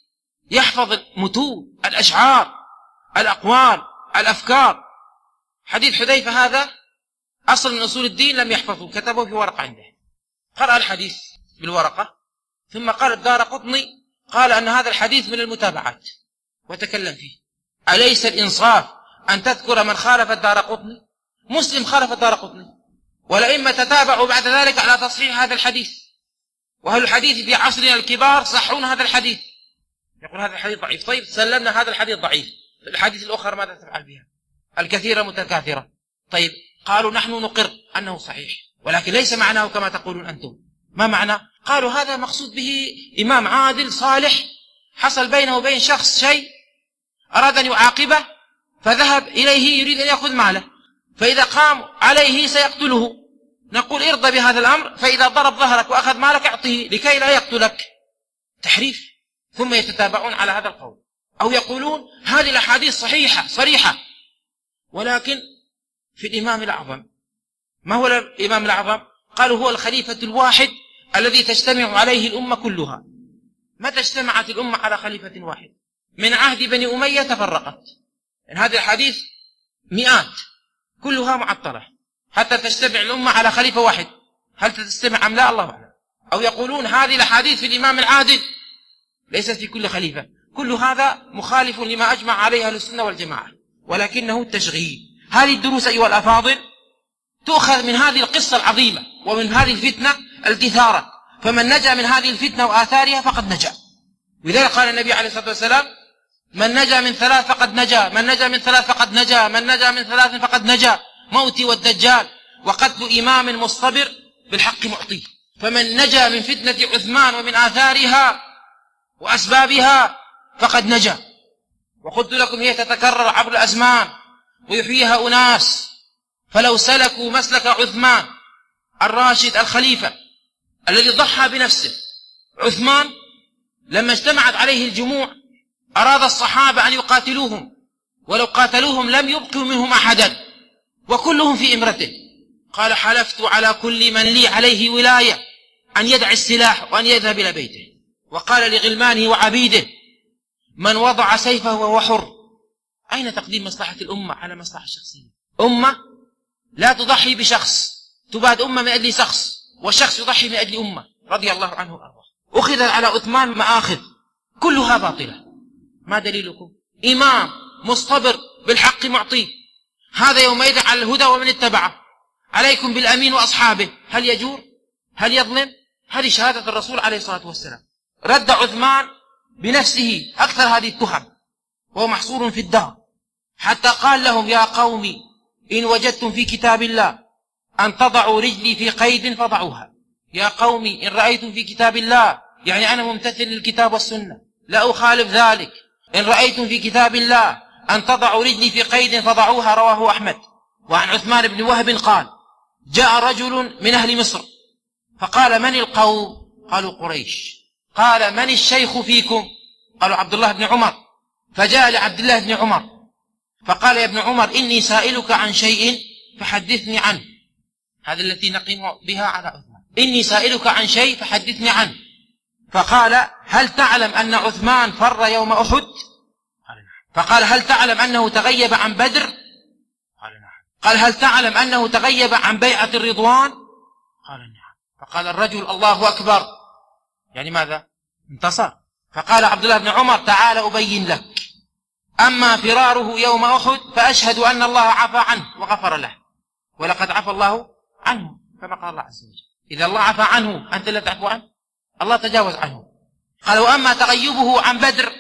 يحفظ المتون، الأشعار، الأقوال، الأفكار. حديث حذيفة هذا أصل من أصول الدين لم يحفظه، كتبه في ورقة عنده، قرأ الحديث بالورقة، ثم قال الدارقطني قال أن هذا الحديث من المتابعات وتكلم فيه. أليس الإنصاف أن تذكر من خالف الدارقطني؟ مسلم خالف الدارقطني، والأئمة تتابعوا بعد ذلك على تصحيح هذا الحديث، وأهل الحديث في عصرنا الكبار صحون هذا الحديث. يقول هذا الحديث ضعيف، طيب سلمنا هذا الحديث ضعيف، الحديث الأخرى ماذا تفعل بها؟ الكثيرة متكاثرة. طيب قالوا نحن نقر أنه صحيح، ولكن ليس معناه كما تقولون أنتم. ما معنى؟ قالوا هذا مقصود به إمام عادل صالح حصل بينه وبين شخص شيء أراد أن يعاقبه فذهب إليه يريد أن يأخذ ماله، فإذا قام عليه سيقتله، نقول ارضى بهذا الأمر، فإذا ضرب ظهرك وأخذ مالك أعطيه لكي لا يقتلك. تحريف. ثم يتتابعون على هذا القول، أو يقولون هذه الأحاديث صحيحة صريحة، ولكن في الإمام الأعظم. ما هو الإمام الأعظم؟ قالوا هو الخليفة الواحد الذي تجتمع عليه الأمة كلها. متى اجتمعت الأمة على خليفة واحد؟ من عهد بني أمية تفرقت، إن هذه الحديث مئات كلها معطلة حتى تجتمع الأمة على خليفة واحد. هل تستمع أم لا؟ الله أعلم. أو يقولون هذه الأحاديث في الإمام العادل ليست في كل خليفة. كل هذا مخالف لما أجمع عليه أهل السنة والجماعة، ولكنه تشغيل. هذه الدروس أيها الأفاضل تؤخذ من هذه القصة العظيمة ومن هذه الفتنة التي ثارت، فمن نجا من هذه الفتنة وآثارها فقد نجا. ولذلك قال النبي عليه الصلاة والسلام من نجا من ثلاث فقد نجا، من نجا من ثلاث فقد نجا، من نجا من ثلاث فقد نجا: موتي والدجال وقتل إمام مصطبر بالحق معطيه. فمن نجا من فتنة عثمان ومن آثارها وأسبابها فقد نجا. وقلت لكم هي تتكرر عبر الأزمان ويحييها أناس، فلو سلكوا مسلك عثمان الراشد الخليفة الذي ضحى بنفسه. عثمان لما اجتمعت عليه الجموع أراد الصحابة أن يقاتلوهم، ولو قاتلوهم لم يبقوا منهم أحدا وكلهم في إمرته. قال حلفت على كل من لي عليه ولاية أن يدع السلاح وأن يذهب إلى بيته. وقال لغلمانه وعبيده من وضع سيفه وهو حر. أين تقديم مصلحة الأمة على مصلحة الشخصية؟ أمة لا تضحي بشخص، تباد أمة من أجل شخص، والشخص يضحي من أجل أمة رضي الله عنه وأرضاه. أخذ على عثمان مآخذ كلها باطلة. ما دليلكم؟ إمام مصطبر بالحق معطيه، هذا يومئذ على الهدى ومن اتبعه. عليكم بالأمين وأصحابه. هل يجور؟ هل يظلم؟ هذه شهادة الرسول عليه الصلاة والسلام. رد عثمان بنفسه أكثر هذه التهم وهو محصور في الدار، حتى قال لهم يا قوم إن وجدتم في كتاب الله أن تضعوا رجلي في قيد فضعوها. يا قوم إن رأيتم في كتاب الله، يعني أنا ممتثل للكتاب والسنة لا أخالف ذلك. إن رأيتم في كتاب الله أن تضعوا رجلي في قيد فضعوها. رواه أحمد. وعن عثمان بن وهب قال جاء رجل من أهل مصر فقال من القوم؟ قالوا قريش. قال من الشيخ فيكم؟ قالوا عبد الله بن عمر. فجاء لعبد الله بن عمر فقال يا ابن عمر إني سائلك عن شيء فحدثني عنه. هذا التي نقيم بها على عثمان. إني سائلك عن شيء فحدثني عنه. فقال هل تعلم أن عثمان فر يوم أحد؟ فقال هل تعلم أنه تغيب عن بدر؟ قال هل تعلم أنه تغيب عن بيعة الرضوان؟ قال نعم. فقال الرجل الله أكبر، يعني ماذا؟ انتصر. فقال عبد الله بن عمر تعال أبين لك، أما فراره يوم أحد فأشهد أن الله عفى عنه وغفر له، ولقد عفى الله عنه كما قال الله عز وجل. إذا الله عفى عنه أنت لا تعفو عنه، الله تجاوز عنه. قال وأما تغيبه عن بدر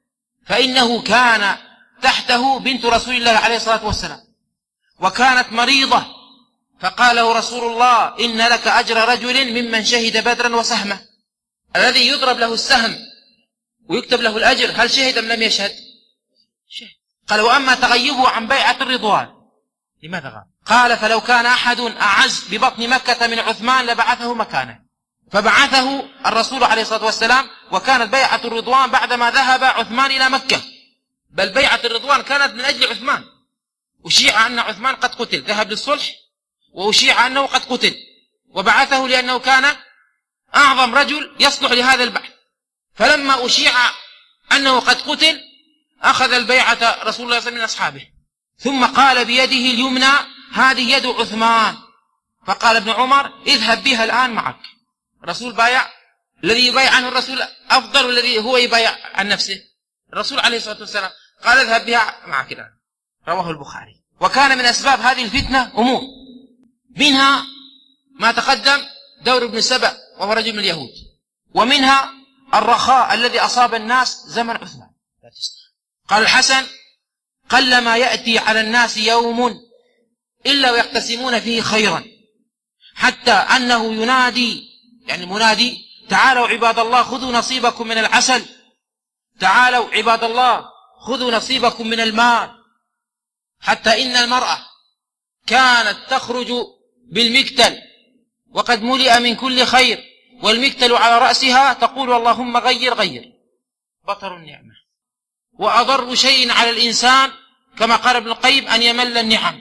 فإنه كان تحته بنت رسول الله عليه الصلاة والسلام وكانت مريضة، فقال له رسول الله إن لك أجر رجل ممن شهد بدرا وسهمه. الذي يضرب له السهم ويكتب له الأجر هل شهد أم لم يشهد؟ شهد. قال وأما تغيبه عن بيعة الرضوان لماذا غاب؟ قال فلو كان أحد أعز ببطن مكة من عثمان لبعثه مكانه. فبعثه الرسول عليه الصلاة والسلام، وكانت بيعة الرضوان بعدما ذهب عثمان إلى مكة، بل بيعة الرضوان كانت من أجل عثمان. أشيع أن عثمان قد قتل، ذهب للصلح، وأشيع أنه قد قتل، وبعثه لأنه كان أعظم رجل يصلح لهذا البحث. فلما أشيع أنه قد قتل أخذ البيعة رسول الله صلى الله عليه وسلم من أصحابه، ثم قال بيده اليمنى هذه يد عثمان. فقال ابن عمر اذهب بها الآن معك. الرسول بايع، الذي يبايع عنه الرسول أفضل والذي هو يبايع عن نفسه. الرسول عليه الصلاة والسلام قال اذهب بها معك الآن. رواه البخاري. وكان من أسباب هذه الفتنة أمور، منها ما تقدم دور ابن سبأ وهو رجل من اليهود، ومنها الرخاء الذي أصاب الناس زمن عثمان. قال الحسن قلما يأتي على الناس يوم إلا ويقتسمون فيه خيرا، حتى أنه ينادي، يعني منادي تعالوا عباد الله خذوا نصيبكم من العسل، تعالوا عباد الله خذوا نصيبكم من المال، حتى إن المرأة كانت تخرج بالمكتل وقد ملئ من كل خير والمكتل على رأسها تقول اللهم غير غير. بطر النعمة. وأضر شيء على الإنسان كما قال ابن القيم أن يمل النعم،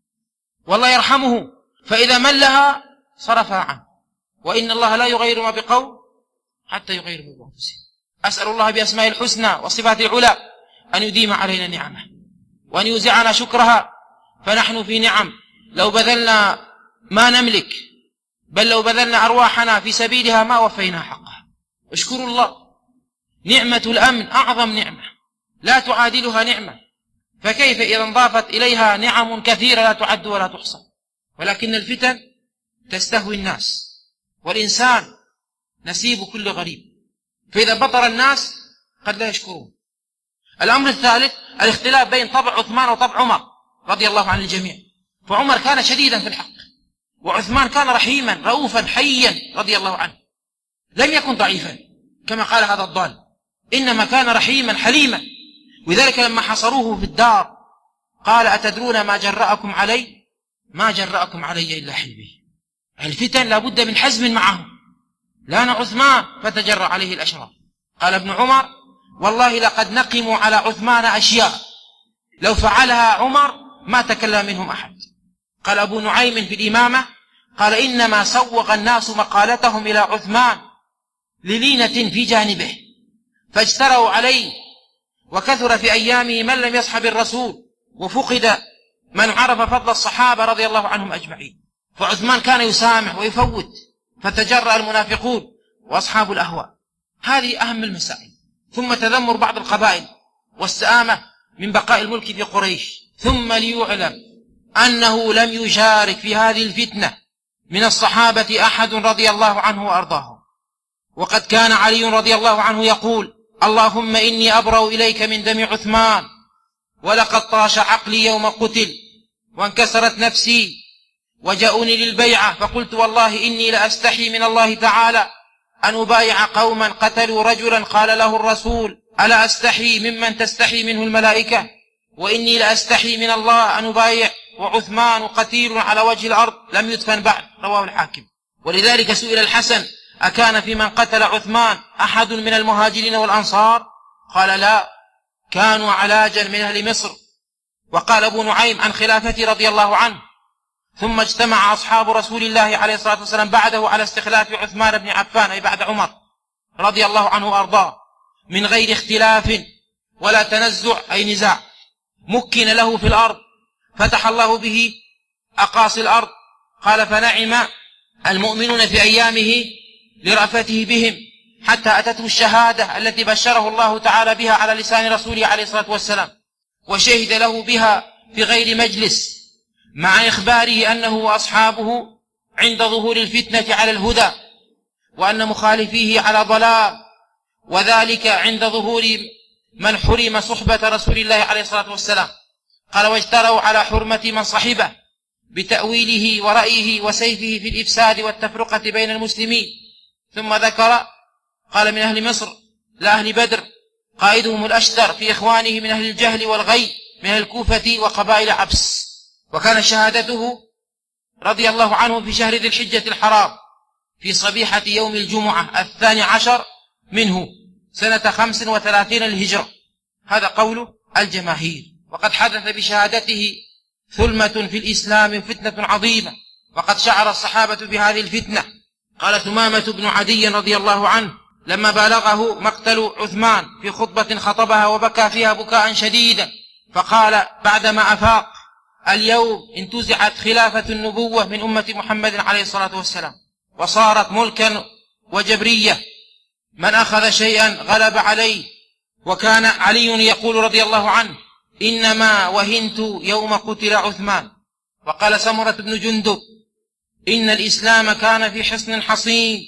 والله يرحمه فإذا ملها صرفها عنه، وإن الله لا يغير ما بقوم حتى يغير ما بأنفسهم. أسأل الله بأسماء الحسنى وصفات العلى أن يديم علينا نعمه وأن يوزعنا شكرها، فنحن في نعم لو بذلنا ما نملك، بل لو بذلنا أرواحنا في سبيلها ما وفينا حقها. اشكروا الله. نعمة الأمن أعظم نعمة لا تعادلها نعمة، فكيف إذا انضافت إليها نعم كثيرة لا تعد ولا تحصى؟ ولكن الفتن تستهوي الناس، والإنسان نسيب كل غريب، فإذا بطر الناس قد لا يشكرون. الأمر الثالث الاختلاف بين طبع عثمان وطبع عمر رضي الله عن الجميع. فعمر كان شديدا في الحق، وعثمان كان رحيما رؤوفا حيا رضي الله عنه، لم يكن ضعيفا كما قال هذا الضال، إنما كان رحيما حليما. وذلك لما حصروه في الدار قال أتدرون ما جرأكم علي؟ ما جرأكم علي إلا حلمي. الفتن لابد من حزم معه. لان عثمان فتجرأ عليه الأشرار. قال ابن عمر والله لقد نقموا على عثمان أشياء لو فعلها عمر ما تكلم منهم أحد. قال أبو نعيم في الإمامة قال إنما سوغ الناس مقالتهم إلى عثمان للينة في جانبه فاجتروا عليه، وكثر في أيامه من لم يصحب الرسول، وفقد من عرف فضل الصحابة رضي الله عنهم أجمعين. فعثمان كان يسامح ويفوت، فتجرأ المنافقون وأصحاب الأهواء. هذه أهم المسائل. ثم تذمر بعض القبائل والسآمة من بقاء الملك في قريش. ثم ليعلم أنه لم يشارك في هذه الفتنة من الصحابة أحد رضي الله عنه وأرضاه. وقد كان علي رضي الله عنه يقول: اللهم إني أبرأ إليك من دم عثمان، ولقد طاش عقلي يوم قتل، وانكسرت نفسي، وجاءوني للبيعة، فقلت والله إني لأستحي من الله تعالى أن أبايع قوما قتلوا رجلا قال له الرسول: ألا أستحي ممن تستحي منه الملائكة؟ وإني لأستحي من الله أن أبايع وعثمان قتيل على وجه الأرض لم يدفن بعد. رواه الحاكم. ولذلك سئل الحسن: أكان في من قتل عثمان أحد من المهاجرين والأنصار؟ قال: لا، كانوا علاجا من أهل مصر. وقال أبو نعيم عن خلافته رضي الله عنه: ثم اجتمع أصحاب رسول الله عليه الصلاة والسلام بعده على استخلاف عثمان بن عفان، أي بعد عمر رضي الله عنه وأرضاه، من غير اختلاف ولا تنزع أي نزاع. مكن له في الأرض، فتح الله به أقاصي الأرض. قال: فنعم المؤمنون في أيامه لرأفته بهم، حتى أتته الشهادة التي بشره الله تعالى بها على لسان رسوله عليه الصلاة والسلام، وشهد له بها في غير مجلس، مع إخباره أنه وأصحابه عند ظهور الفتنة على الهدى، وأن مخالفيه على ضلال، وذلك عند ظهور من حرم صحبة رسول الله عليه الصلاة والسلام. قال: واجتروا على حرمة من صحبه بتأويله ورأيه وسيفه في الإفساد والتفرقة بين المسلمين. ثم ذكر: قال: من أهل مصر لأهل بدر قائدهم الأشتر في إخوانه من أهل الجهل والغي من الكوفة وقبائل عبس. وكان شهادته رضي الله عنه في شهر ذي الحجة الحرام في صبيحة يوم الجمعة 12 منه سنة 35 للهجرة. هذا قول الجماهير. وقد حدث بشهادته ثلمة في الإسلام، فتنة عظيمة، وقد شعر الصحابة بهذه الفتنة. قال ثمامة بن عدي رضي الله عنه: لما بالغه مقتل عثمان في خطبة خطبها وبكى فيها بكاء شديدا، فقال بعدما أفاق: اليوم انتزعت خلافة النبوة من أمة محمد عليه الصلاة والسلام، وصارت ملكا وجبرية، من أخذ شيئا غلب عليه. وكان علي يقول رضي الله عنه: إنما وهنت يوم قتل عثمان. وقال سمرة بن جندب: إن الإسلام كان في حصن حصين،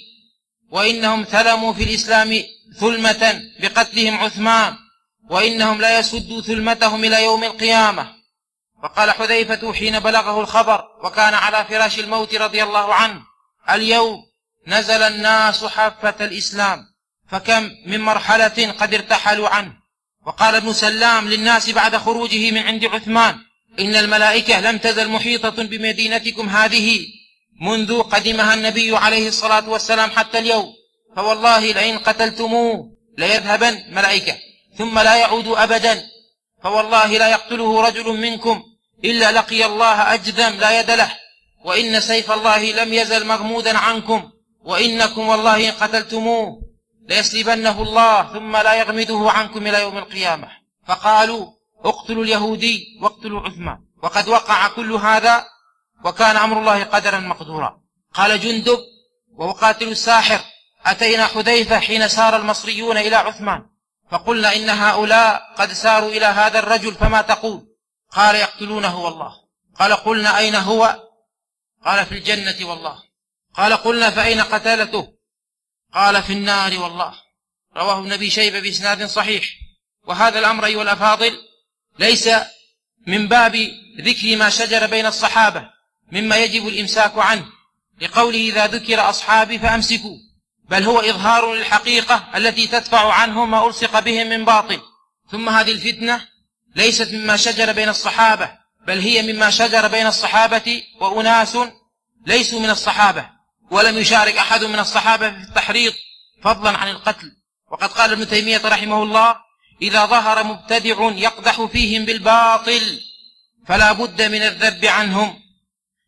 وإنهم ثلموا في الإسلام ثلمة بقتلهم عثمان، وإنهم لا يسدوا ثلمتهم إلى يوم القيامة. وقال حذيفة حين بلغه الخبر وكان على فراش الموت رضي الله عنه: اليوم نزل الناس حافة الإسلام، فكم من مرحلة قد ارتحلوا عنه. وقال ابن سلام للناس بعد خروجه من عند عثمان: إن الملائكة لم تزل محيطة بمدينتكم هذه منذ قدمها النبي عليه الصلاة والسلام حتى اليوم، فوالله لئن قتلتموه ليذهبن ملائكة ثم لا يعود أبدا، فوالله لا يقتله رجل منكم إلا لقي الله أجذم لا يد له، وإن سيف الله لم يزل مغمودا عنكم، وإنكم والله إن قتلتموه ليسلبنه الله ثم لا يغمده عنكم إلى يوم القيامة. فقالوا: اقتلوا اليهودي واقتلوا عثمان. وقد وقع كل هذا، وكان أمر الله قدرا مقدورا. قال جندب وهو قاتل الساحر: أتينا حذيفة حين سار المصريون إلى عثمان، فقلنا إن هؤلاء قد ساروا إلى هذا الرجل، فما تقول؟ قال: يقتلونه والله. قال: قلنا: أين هو؟ قال: في الجنة والله. قال: قلنا: فأين قتلته؟ قال: في النار والله. رواه ابن أبي شيبة بإسناد صحيح. وهذا الأمر أيها الأفاضل ليس من باب ذكر ما شجر بين الصحابة مما يجب الإمساك عنه، لقوله: إذا ذكر أصحابي فأمسكوا، بل هو إظهار للحقيقة التي تدفع عنهم ما ألصق بهم من باطل. ثم هذه الفتنة ليست مما شجر بين الصحابة، بل هي مما شجر بين الصحابة وأناس ليسوا من الصحابة، ولم يشارك أحد من الصحابة في التحريض فضلا عن القتل. وقد قال ابن تيمية رحمه الله: إذا ظهر مبتدع يقدح فيهم بالباطل فلا بد من الذب عنهم.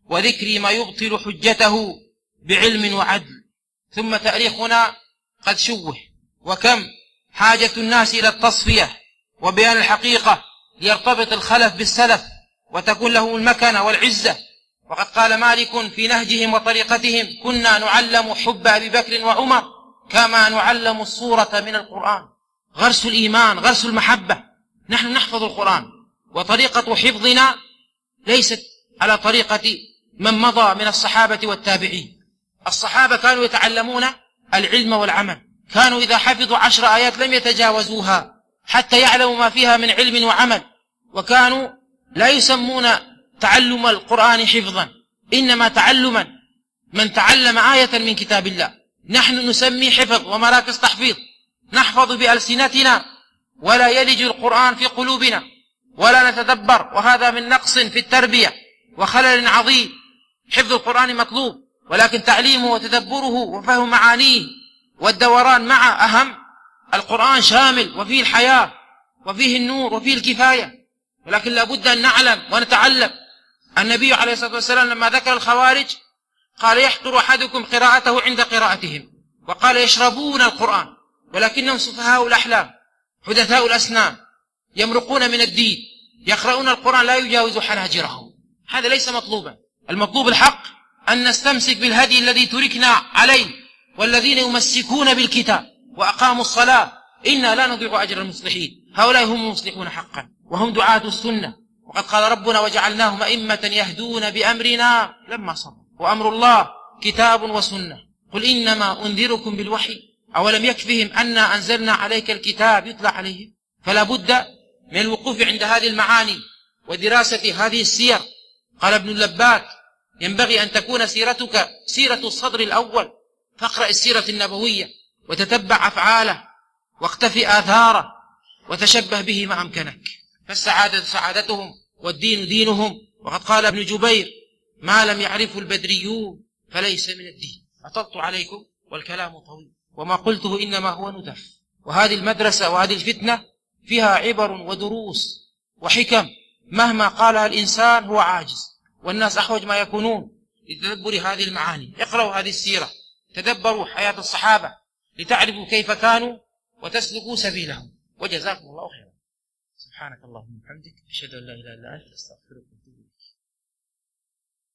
وذكر ما يبطل حجته بعلم وعدل. ثم تاريخنا قد شوه، وكم حاجة الناس إلى التصفية وبيان الحقيقة ليرتبط الخلف بالسلف وتكون له المكنة والعزة. وقد قال مالك في نهجهم وطريقتهم: كنا نعلم حب أبي بكر وعمر كما نعلم الصورة من القرآن. غرس الإيمان، غرس المحبة. نحن نحفظ القرآن، وطريقة حفظنا ليست على طريقة من مضى من الصحابة والتابعين. الصحابة كانوا يتعلمون العلم والعمل، كانوا إذا حفظوا 10 آيات لم يتجاوزوها حتى يعلموا ما فيها من علم وعمل. وكانوا لا يسمون تعلم القرآن حفظا، إنما تعلما، من تعلم آية من كتاب الله. نحن نسمي حفظ ومراكز تحفيظ، نحفظ بألسنتنا ولا يلج القرآن في قلوبنا ولا نتدبر، وهذا من نقص في التربية وخلل عظيم. حفظ القرآن مطلوب، ولكن تعليمه وتدبره وفهم معانيه والدوران مع أهم. القرآن شامل وفيه الحياة وفيه النور وفيه الكفاية، ولكن لابد أن نعلم ونتعلم. النبي عليه الصلاة والسلام لما ذكر الخوارج قال: يحقر أحدكم قراءته عند قراءتهم، وقال: يشربون القرآن ولكنهم سفهاء الأحلام حدثاء الأسنان يمرقون من الدين، يقرؤون القرآن لا يجاوز حناجرهم. هذا ليس مطلوبا. المطلوب الحق أن نستمسك بالهدي الذي تركنا عليه، والذين يمسكون بالكتاب وأقاموا الصلاة إنا لا نضيع أجر المصلحين. هؤلاء هم المصلحون حقا، وهم دعاة السنة. وقد قال ربنا: وجعلناهم أئمة يهدون بأمرنا لما صبروا وأمر الله كتاب وسنة. قل إنما أنذركم بالوحي أولم يكفهم أنا أنزلنا عليك الكتاب يتلى عليهم. فلا بد من الوقوف عند هذه المعاني ودراسة هذه السير. قال ابن اللباك: ينبغي أن تكون سيرتك سيرة الصدر الأول، فاقرأ السيرة النبوية وتتبع أفعاله واقتفي آثاره وتشبه به ما أمكنك، فالسعادة سعادتهم والدين دينهم. وقد قال ابن جبير: ما لم يعرفه البدريون فليس من الدين. أطلت عليكم والكلام طويل، وما قلته إنما هو ندف. وهذه المدرسة وهذه الفتنة فيها عبر ودروس وحكم مهما قالها الإنسان هو عاجز، والناس أحوج ما يكونون لتدبر هذه المعاني. اقرأوا هذه السيرة، تدبروا حياة الصحابة لتعرفوا كيف كانوا وتسلكوا سبيلهم. وجزاكم الله خيرا. سبحانك اللهم وبحمدك، أشهد أن لا إله إلا أنت، أستغفرك.